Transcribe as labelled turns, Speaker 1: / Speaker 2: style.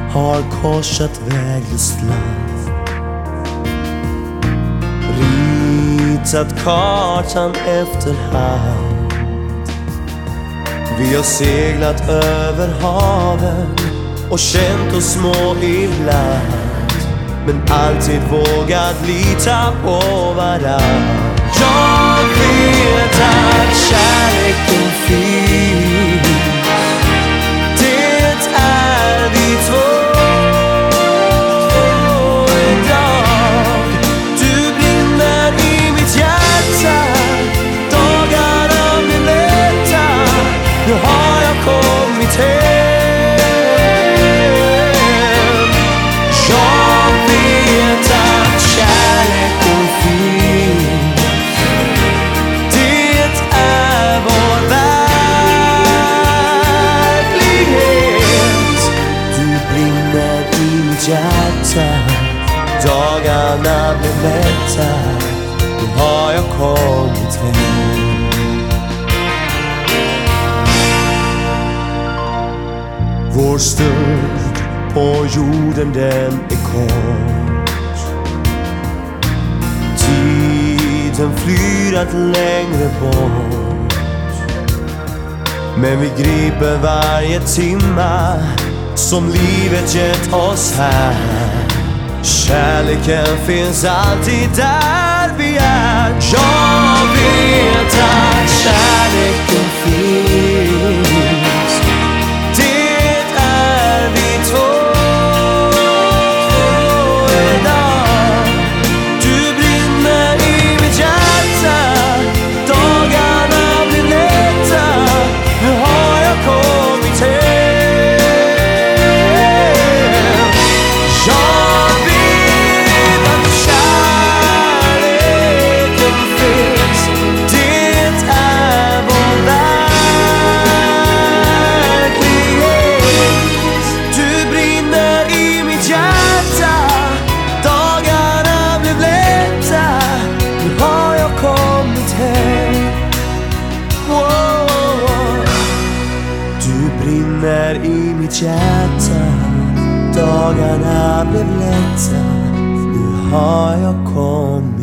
Speaker 1: har korsat väglöst land, ritat kartan efterhand. Vi har seglat över haven och känt oss små ibland, men alltid vågat lita på varann. Jag vet att kärleken finns, det är vi två idag. Du brinner i mitt hjärta, dagarna blir lätta. Nu har jag kommit hem. Jag vet att kärleken finns, det är vår verklighet. Du brinner i mitt hjärta, dagarna blir lätta. Nu har jag kommit hem. Vår stund på jorden, den är kort. Tiden flyr allt längre bort, men vi griper varje timma som livet gett oss här. Kärleken finns alltid där vi är. Jag vet att kärleken finns, det är vi två idag. Du brinner i mitt hjärta, dagarna blir lätta. Nu har jag kommit hem. Jag vet att kärleken finns, det är vår verklighet. Du brinner i mitt hjärta, dagarna blev lätta. Nu har jag kommit hem. Wow. Du brinner i mitt hjärta, dagarna blev lätta. Nu har jag kommit